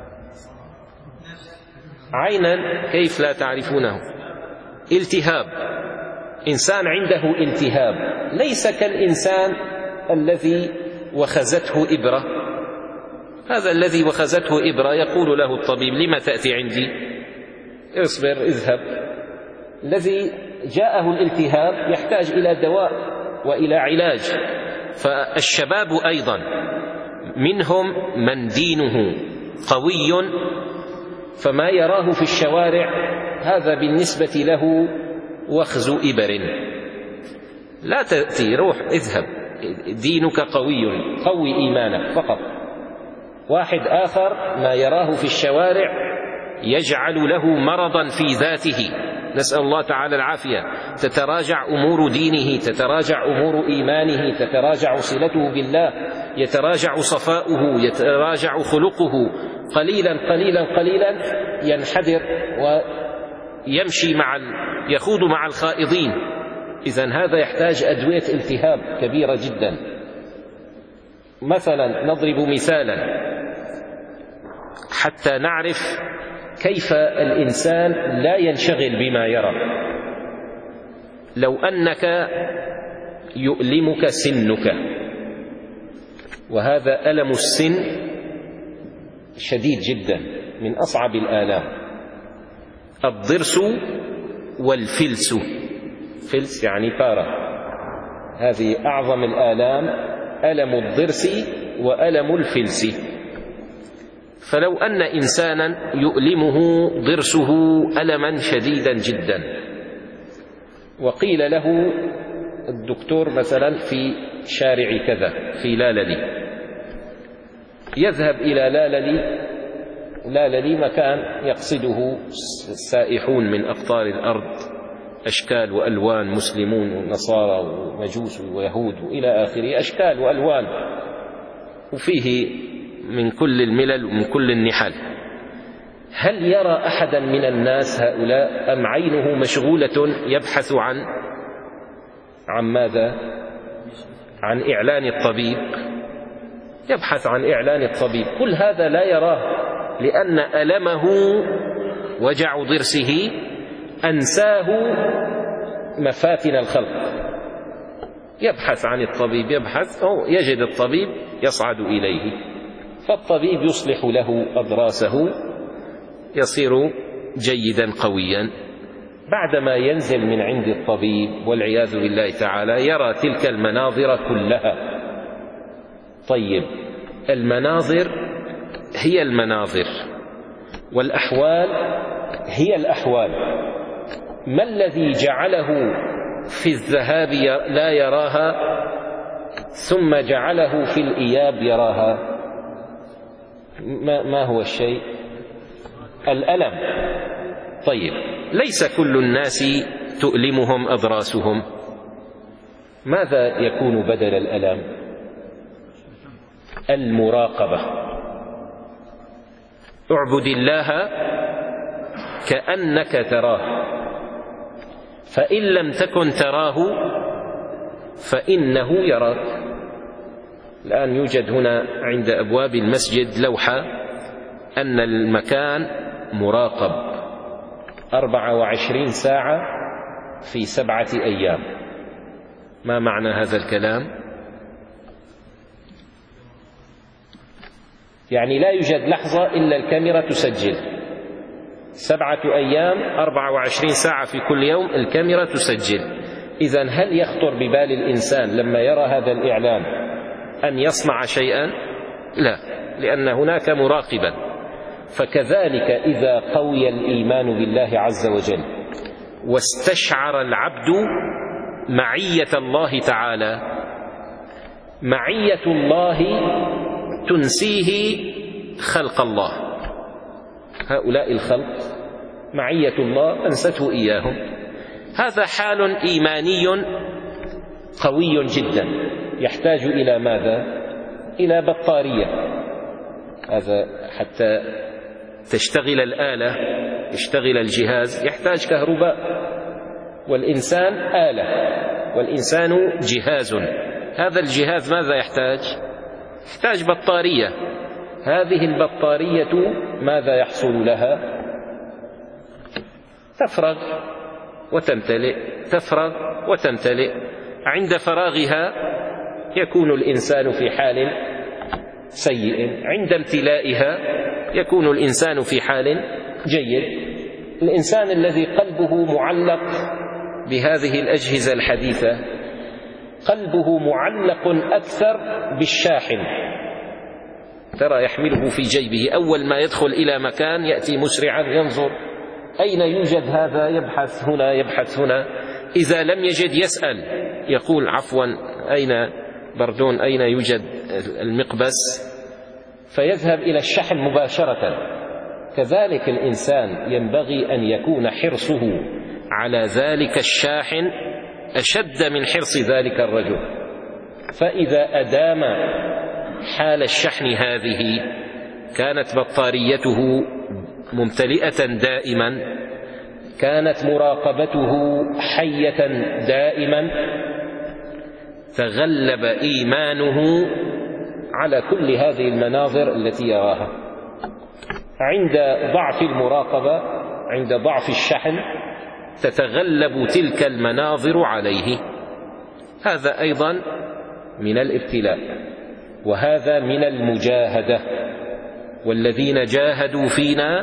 S1: عينا كيف لا تعرفونه؟ التهاب، إنسان عنده التهاب ليس كالإنسان الذي وخزته إبرة. هذا الذي وخزته إبرة يقول له الطبيب لما تأتي عندي؟ اصبر اذهب. الذي جاءه الالتهاب يحتاج إلى دواء وإلى علاج. فالشباب أيضا منهم من دينه قوي، فما يراه في الشوارع هذا بالنسبة له وخز إبر. لا تأتي، روح اذهب، دينك قوي، قوي إيمانك فقط. واحد آخر ما يراه في الشوارع يجعل له مرضا في ذاته، نسأل الله تعالى العافية. تتراجع أمور دينه، تتراجع أمور إيمانه، تتراجع صلته بالله، يتراجع صفاؤه، يتراجع خلقه، قليلا قليلا قليلا ينحدر ويمشي مع ال... يخوض مع الخائضين. إذن هذا يحتاج أدوية التهاب كبيرة جدا. مثلا نضرب مثالا حتى نعرف كيف الإنسان لا ينشغل بما يرى. لو أنك يؤلمك سنك، وهذا ألم السن شديد جدا من أصعب الآلام. الضرس والفلس، فلس يعني بارة، هذه أعظم الآلام، ألم الضرس وألم الفلس. فلو أن إنسانا يؤلمه ضرسه ألما شديدا جدا، وقيل له الدكتور مثلا في شارع كذا في لاللي، يذهب إلى لاللي. لاللي مكان يقصده السائحون من أقطار الأرض، أشكال وألوان، مسلمون ونصارى ومجوس ويهود وإلى آخره، أشكال وألوان، وفيه من كل الملل ومن كل النحل. هل يرى أحدا من الناس هؤلاء أم عينه مشغولة يبحث عن عن ماذا؟ عن إعلان الطبيب، يبحث عن إعلان الطبيب. كل هذا لا يراه، لأن ألمه وجع ضرسه أنساه مفاتن الخلق. يبحث عن الطبيب، يبحث أو يجد الطبيب يصعد إليه، فالطبيب يصلح له أضراسه، يصير جيدا قويا. بعدما ينزل من عند الطبيب والعياذ بالله تعالى يرى تلك المناظر كلها. طيب، المناظر هي المناظر والأحوال هي الأحوال. ما الذي جعله في الذهاب لا يراها ثم جعله في الإياب يراها؟ ما, ما هو الشيء؟ الألم. طيب، ليس كل الناس تؤلمهم أضراسهم. ماذا يكون بدل الألم؟ المراقبة. اعبد الله كأنك تراه، فإن لم تكن تراه فإنه يراك. الآن يوجد هنا عند أبواب المسجد لوحة أن المكان مراقب أربعة وعشرين ساعة في سبعة أيام. ما معنى هذا الكلام؟ يعني لا يوجد لحظة إلا الكاميرا تسجل. سبعة أيام أربعة وعشرين ساعة في كل يوم الكاميرا تسجل. إذن هل يخطر ببال الإنسان لما يرى هذا الإعلان أن يصنع شيئا؟ لا، لأن هناك مراقبا. فكذلك إذا قوي الإيمان بالله عز وجل واستشعر العبد معية الله تعالى، معية الله تنسيه خلق الله. هؤلاء الخلق معية الله أنسته إياهم. هذا حال إيماني قوي جدا، يحتاج إلى ماذا؟ إلى بطارية. هذا حتى تشتغل الآلة، يشتغل الجهاز، يحتاج كهرباء. والإنسان آلة، والإنسان جهاز. هذا الجهاز ماذا يحتاج؟ يحتاج بطارية. هذه البطارية ماذا يحصل لها؟ تفرغ وتمتلئ، تفرغ وتمتلئ. عند فراغها يكون الإنسان في حال سيء، عند امتلائها يكون الإنسان في حال جيد. الإنسان الذي قلبه معلق بهذه الأجهزة الحديثة قلبه معلق أكثر بالشاحن، ترى يحمله في جيبه، أول ما يدخل إلى مكان يأتي مسرعا ينظر أين يوجد هذا، يبحث هنا يبحث هنا، إذا لم يجد يسأل يقول عفوا أين بردون، أين يوجد المقبس، فيذهب إلى الشحن مباشرة. كذلك الإنسان ينبغي أن يكون حرصه على ذلك الشاحن أشد من حرص ذلك الرجل، فإذا أدام حال الشحن هذه كانت بطاريته ممتلئة دائما، كانت مراقبته حية دائما، تغلب إيمانه على كل هذه المناظر التي يراها. عند ضعف المراقبة، عند ضعف الشحن، تتغلب تلك المناظر عليه. هذا أيضا من الابتلاء، وهذا من المجاهدة. والذين جاهدوا فينا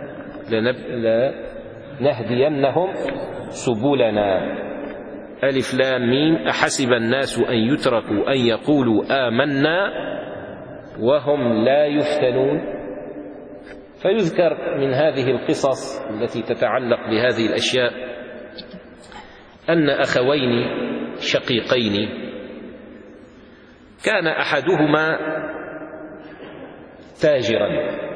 S1: لنهدينهم سبلنا. ألف لام ميم أحسب الناس أن يتركوا أن يقولوا آمنا وهم لا يفتنون. فيذكر من هذه القصص التي تتعلق بهذه الأشياء أن أخوين شقيقين كان أحدهما تاجرا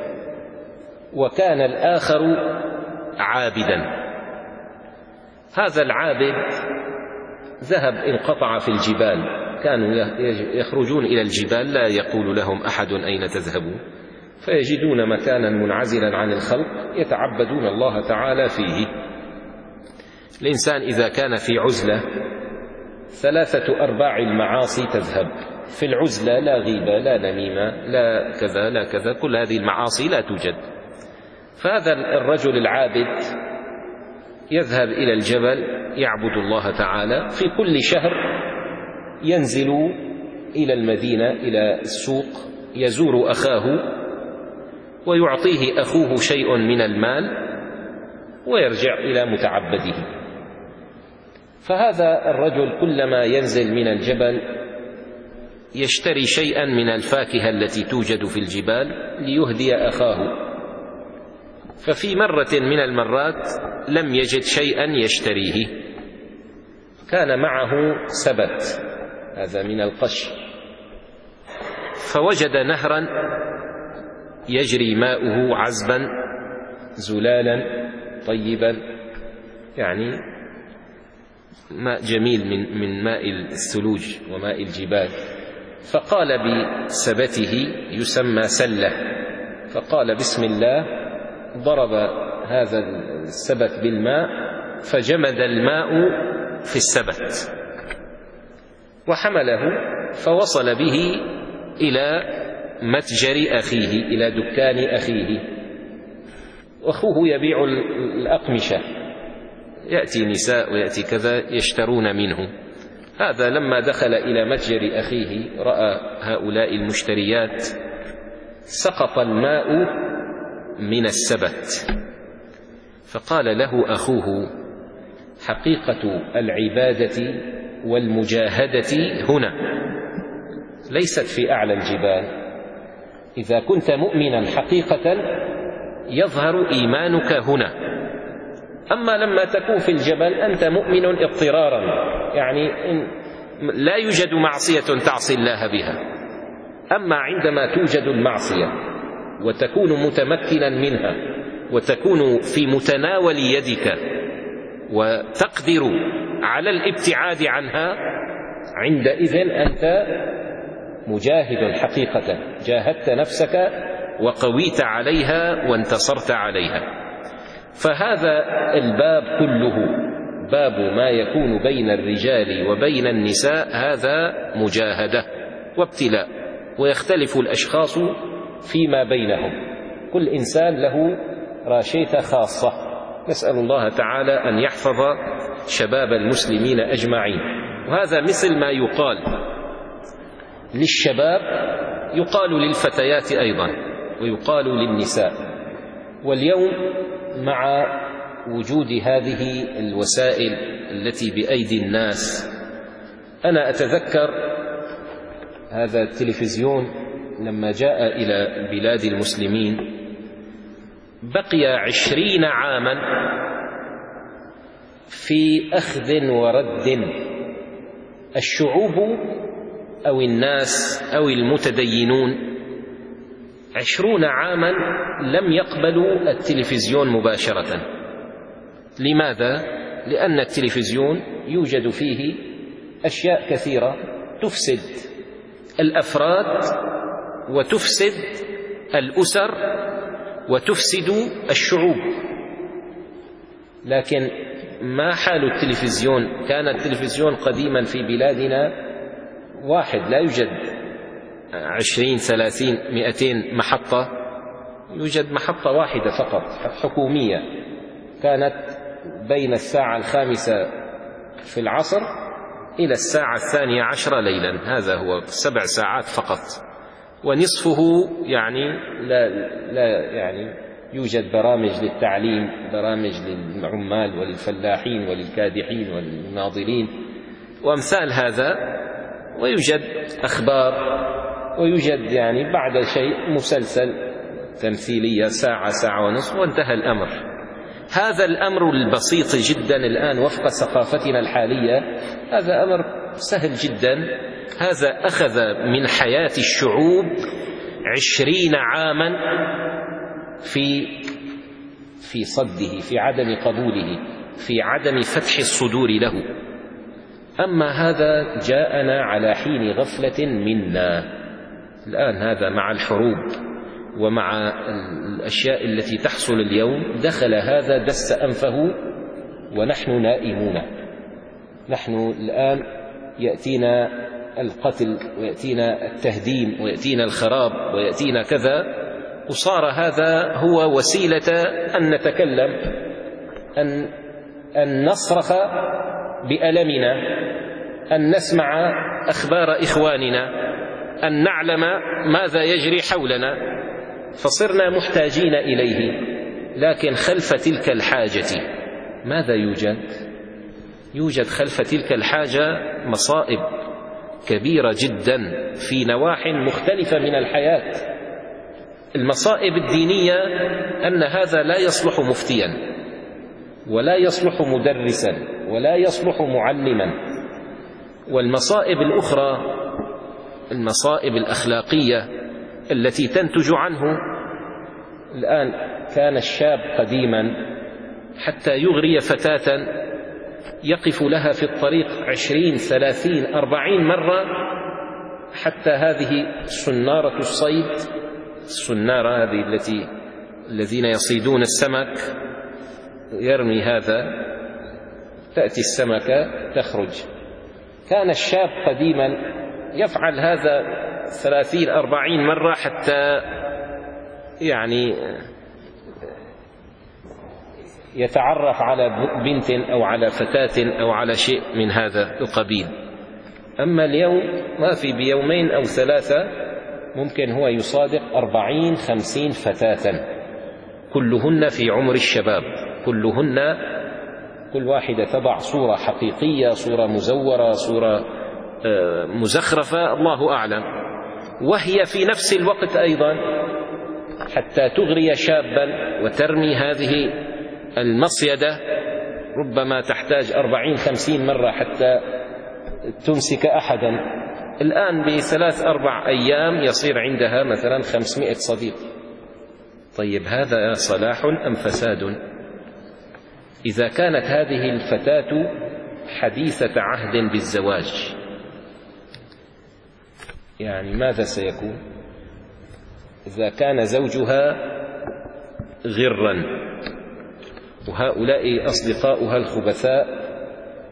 S1: وكان الآخر عابدا. هذا العابد ذهب انقطع في الجبال، كانوا يخرجون إلى الجبال لا يقول لهم أحد أين تذهبون، فيجدون مكانا منعزلا عن الخلق يتعبدون الله تعالى فيه. الإنسان إذا كان في عزلة ثلاثة أرباع المعاصي تذهب في العزلة، لا غيبة لا نميمة لا كذا لا كذا، كل هذه المعاصي لا توجد. فهذا الرجل العابد يذهب إلى الجبل يعبد الله تعالى، في كل شهر ينزل إلى المدينة إلى السوق يزور أخاه ويعطيه أخوه شيء من المال ويرجع إلى متعبده. فهذا الرجل كلما ينزل من الجبل يشتري شيئا من الفاكهة التي توجد في الجبال ليهدي أخاه. ففي مرة من المرات لم يجد شيئا يشتريه، كان معه سبت، هذا من القش، فوجد نهرا يجري ماؤه عذبا زلالا طيبا، يعني ماء جميل من من ماء الثلوج وماء الجبال. فقال بسبته يسمى سلة، فقال بسم الله، ضرب هذا السبت بالماء فجمد الماء في السبت وحمله فوصل به إلى متجر أخيه، إلى دكان أخيه. وأخوه يبيع الأقمشة، يأتي نساء ويأتي كذا يشترون منه. هذا لما دخل إلى متجر أخيه رأى هؤلاء المشتريات، سقط الماء من السبت، فقال له أخوه: حقيقة العبادة والمجاهدة هنا، ليست في أعلى الجبال. إذا كنت مؤمنا حقيقة يظهر إيمانك هنا، أما لما تكون في الجبل أنت مؤمن اضطرارا، يعني لا يوجد معصية تعصي الله بها. أما عندما توجد المعصية وتكون متمكنا منها وتكون في متناول يدك وتقدر على الابتعاد عنها، عندئذ أنت مجاهد حقيقة، جاهدت نفسك وقويت عليها وانتصرت عليها. فهذا الباب كله باب ما يكون بين الرجال وبين النساء هذا مجاهدة وابتلاء، ويختلف الأشخاص فيما بينهم، كل إنسان له راشية خاصة. نسأل الله تعالى أن يحفظ شباب المسلمين أجمعين. وهذا مثل ما يقال للشباب يقال للفتيات أيضا، ويقال للنساء. واليوم مع وجود هذه الوسائل التي بأيدي الناس، أنا أتذكر هذا التلفزيون لما جاء إلى بلاد المسلمين بقي عشرين عاما في أخذ ورد. الشعوب أو الناس أو المتدينون عشرون عاما لم يقبلوا التلفزيون مباشرة. لماذا؟ لأن التلفزيون يوجد فيه أشياء كثيرة تفسد الأفراد وتفسد الأسر وتفسد الشعوب. لكن ما حال التلفزيون؟ كان التلفزيون قديما في بلادنا واحد، لا يوجد عشرين ثلاثين مئتين محطة، يوجد محطة واحدة فقط حكومية، كانت بين الساعة الخامسة في العصر إلى الساعة الثانية عشرة ليلا، هذا هو سبع ساعات فقط، ونصفه يعني لا, لا يعني يوجد برامج للتعليم، برامج للعمال وللفلاحين وللكادحين والناضلين وأمثال هذا، ويوجد أخبار، ويوجد يعني بعد شيء مسلسل تمثيلية ساعة ساعة ونصف وانتهى الأمر. هذا الأمر البسيط جدا الآن وفق ثقافتنا الحالية، هذا أمر سهل جدا. هذا أخذ من حياة الشعوب عشرين عاما في في صده، في عدم قبوله، في عدم فتح الصدور له. أما هذا جاءنا على حين غفلة منا. الآن هذا مع الحروب ومع الأشياء التي تحصل اليوم دخل هذا دس أنفه ونحن نائمون. نحن الآن يأتينا القتل ويأتينا التهديم ويأتينا الخراب ويأتينا كذا، وصار هذا هو وسيلة أن نتكلم، أن, أن نصرخ بألمنا، أن نسمع أخبار إخواننا، أن نعلم ماذا يجري حولنا، فصرنا محتاجين إليه. لكن خلف تلك الحاجة ماذا يوجد؟ يوجد خلف تلك الحاجة مصائب كبيرة جدا في نواحي مختلفة من الحياة. المصائب الدينية أن هذا لا يصلح مفتيا ولا يصلح مدرسا ولا يصلح معلما. والمصائب الأخرى المصائب الأخلاقية التي تنتج عنه. الآن كان الشاب قديما حتى يغري فتاة يقف لها في الطريق عشرين ثلاثين أربعين مرة، حتى هذه سنارة الصيد، السنارة هذه التي الذين يصيدون السمك، يرمي هذا تأتي السمكة تخرج. كان الشاب قديما يفعل هذا ثلاثين أربعين مرة حتى يعني يتعرف على بنت أو على فتاة أو على شيء من هذا القبيل. أما اليوم ما في بيومين أو ثلاثة ممكن هو يصادق أربعين خمسين فتاة، كلهن في عمر الشباب، كلهن كل واحدة تضع صورة حقيقية، صورة مزورة، صورة مزخرفة، الله أعلم. وهي في نفس الوقت أيضا حتى تغري شابا وترمي هذه المصيدة ربما تحتاج أربعين خمسين مرة حتى تمسك أحدا. الآن بثلاث أربع أيام يصير عندها مثلا خمسمائة صديق. طيب هذا صلاح أم فساد؟ إذا كانت هذه الفتاة حديثة عهد بالزواج يعني ماذا سيكون؟ إذا كان زوجها غرا وهؤلاء أصدقاؤها الخبثاء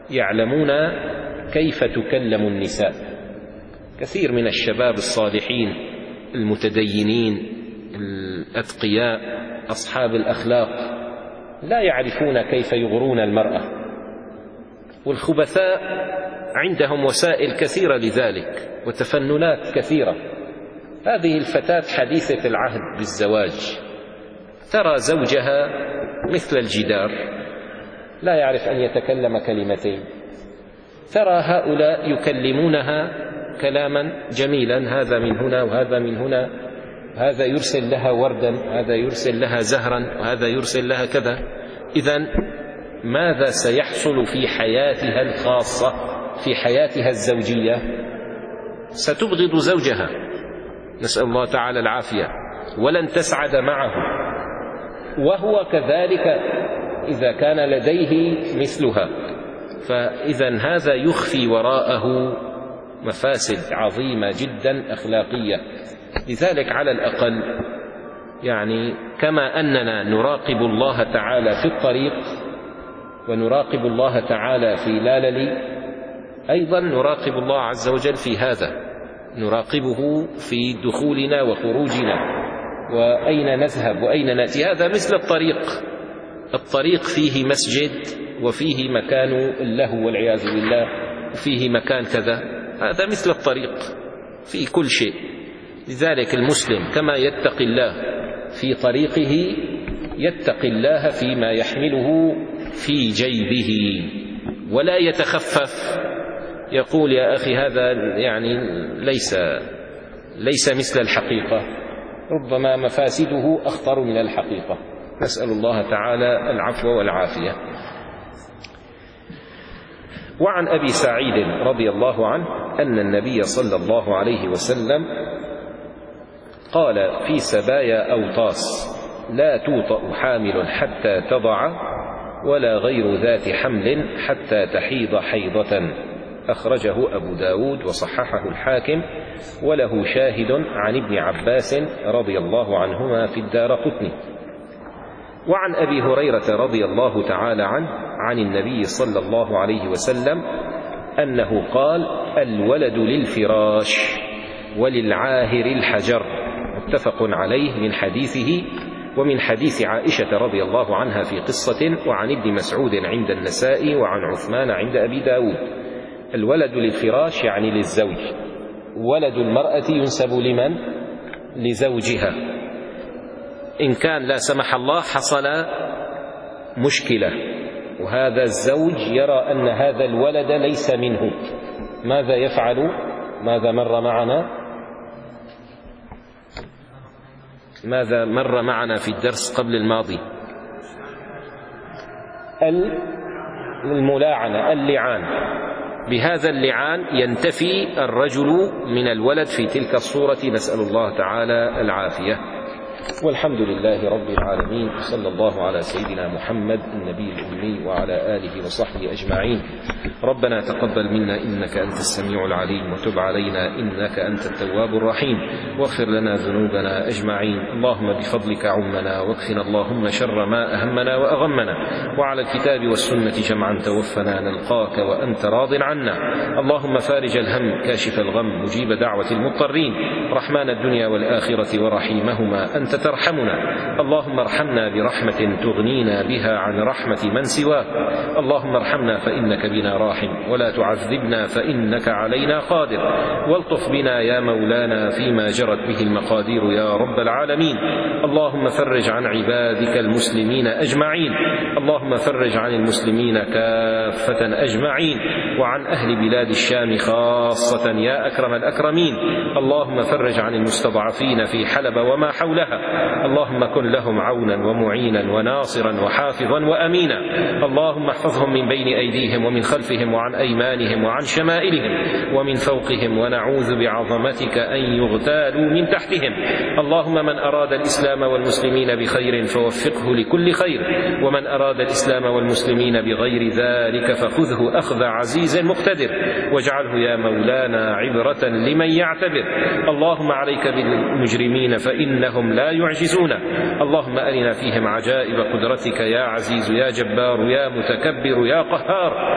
S1: يعلمون كيف تكلم النساء. كثير من الشباب الصالحين المتدينين الأتقياء أصحاب الأخلاق لا يعرفون كيف يغرون المرأة، والخبثاء عندهم وسائل كثيرة لذلك وتفننات كثيرة. هذه الفتاة حديثة العهد بالزواج ترى زوجها مثل الجدار لا يعرف أن يتكلم كلمتين، ترى هؤلاء يكلمونها كلاما جميلا، هذا من هنا وهذا من هنا، هذا يرسل لها وردا، هذا يرسل لها زهرا، وهذا يرسل لها كذا. إذن ماذا سيحصل في حياتها الخاصة، في حياتها الزوجية؟ ستبغض زوجها، نسأل الله تعالى العافية، ولن تسعد معه، وهو كذلك إذا كان لديه مثلها. فإذا هذا يخفي وراءه مفاسد عظيمة جدا أخلاقية. لذلك على الأقل يعني كما أننا نراقب الله تعالى في الطريق ونراقب الله تعالى في لاللي، أيضا نراقب الله عز وجل في هذا، نراقبه في دخولنا وخروجنا وأين نذهب وأين نأتي. هذا مثل الطريق، الطريق فيه مسجد وفيه مكان اللهو والعياذ بالله وفيه مكان كذا، هذا مثل الطريق في كل شيء. لذلك المسلم كما يتقي الله في طريقه يتقي الله فيما يحمله في جيبه، ولا يتخفف يقول يا أخي هذا يعني ليس ليس مثل الحقيقة، ربما مفاسده أخطر من الحقيقة. نسأل الله تعالى العفو والعافية. وعن أبي سعيد رضي الله عنه أن النبي صلى الله عليه وسلم قال في سبايا أوطاس: لا توطأ حامل حتى تضع، ولا غير ذات حمل حتى تحيض حيضة. أخرجه أبو داود وصححه الحاكم، وله شاهد عن ابن عباس رضي الله عنهما في الدارقطني. وعن أبي هريرة رضي الله تعالى عنه عن النبي صلى الله عليه وسلم أنه قال: الولد للفراش وللعاهر الحجر. متفق عليه من حديثه ومن حديث عائشة رضي الله عنها في قصة، وعن ابن مسعود عند النسائي، وعن عثمان عند أبي داود. الولد للفراش يعني للزوج، ولد المرأة ينسب لمن؟ لزوجها. إن كان لا سمح الله حصل مشكلة وهذا الزوج يرى أن هذا الولد ليس منه، ماذا يفعل؟ ماذا مر معنا؟ ماذا مر معنا في الدرس قبل الماضي؟ الملاعنة، اللعان. بهذا اللعان ينتفي الرجل من الولد في تلك الصورة، نسأل الله تعالى العافية. والحمد لله رب العالمين، صلى الله على سيدنا محمد النبي الأمي وعلى آله وصحبه أجمعين. ربنا تقبل منا إنك أنت السميع العليم، وتب علينا إنك أنت التواب الرحيم، واغفر لنا ذنوبنا أجمعين. اللهم بفضلك عمنا، واكفنا اللهم شر ما أهمنا وأغمنا، وعلى الكتاب والسنة جمعا توفنا نلقاك وأنت راض عنا. اللهم فارج الهم كاشف الغم مجيب دعوة المضطرين، رحمن الدنيا والآخرة ورحيمهما أنت ترحمنا. اللهم ارحمنا برحمة تغنينا بها عن رحمة من سواك. اللهم ارحمنا فإنك بنا راحم، ولا تعذبنا فإنك علينا قادر، والطف بنا يا مولانا فيما جرت به المقادير يا رب العالمين. اللهم فرج عن عبادك المسلمين أجمعين، اللهم فرج عن المسلمين كافة أجمعين، وعن أهل بلاد الشام خاصة يا أكرم الأكرمين. اللهم فرج عن المستضعفين في حلب وما حولها، اللهم كن لهم عونا ومعينا وناصرا وحافظا وأمينا. اللهم احفظهم من بين أيديهم ومن خلفهم وعن أيمانهم وعن شمائلهم ومن فوقهم، ونعوذ بعظمتك أن يغتالوا من تحتهم. اللهم من أراد الإسلام والمسلمين بخير فوفقه لكل خير، ومن أراد الإسلام والمسلمين بغير ذلك فخذه أخذ عزيز مقتدر، واجعله يا مولانا عبرة لمن يعتبر. اللهم عليك بالمجرمين فإنهم لا يعجزون. اللهم أرنا فيهم عجائب قدرتك يا عزيز يا جبار يا متكبر يا قهار. اللهم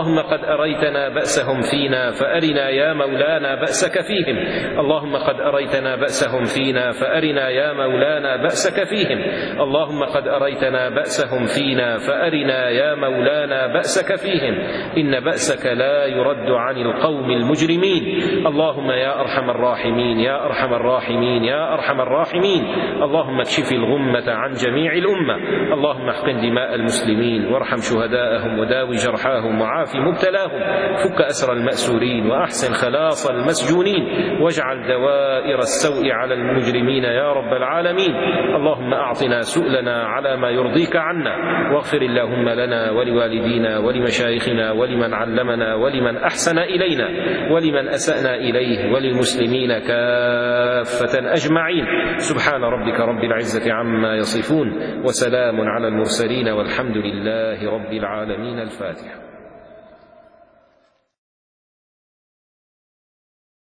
S1: اللهم قد أريتنا بأسهم فينا فأرنا يا مولانا بأسك فيهم اللهم قد أريتنا بأسهم فينا فأرنا يا مولانا بأسك فيهم اللهم قد أريتنا بأسهم فينا فأرنا يا مولانا بأسك فيهم إن بأسك لا يرد عن القوم المجرمين اللهم يا أرحم الراحمين يا أرحم الراحمين يا أرحم الراحمين اللهم اكشف الغمة عن جميع الأمة اللهم احقن دماء المسلمين وارحم شهداءهم وداوي جرحاهم وعاف مبتلاهم فك أسر المأسورين وأحسن خلاص المسجونين واجعل دوائر السوء على المجرمين يا رب العالمين اللهم أعطنا سؤلنا على ما يرضيك عنا واغفر اللهم لنا ولوالدينا ولمشايخنا ولمن علمنا ولمن أحسن إلينا ولمن أسأنا إليه وللمسلمين كافة أجمعين سبحان ربك رب العزة عما يصفون وسلام على المرسلين والحمد لله رب العالمين. الفاتحة.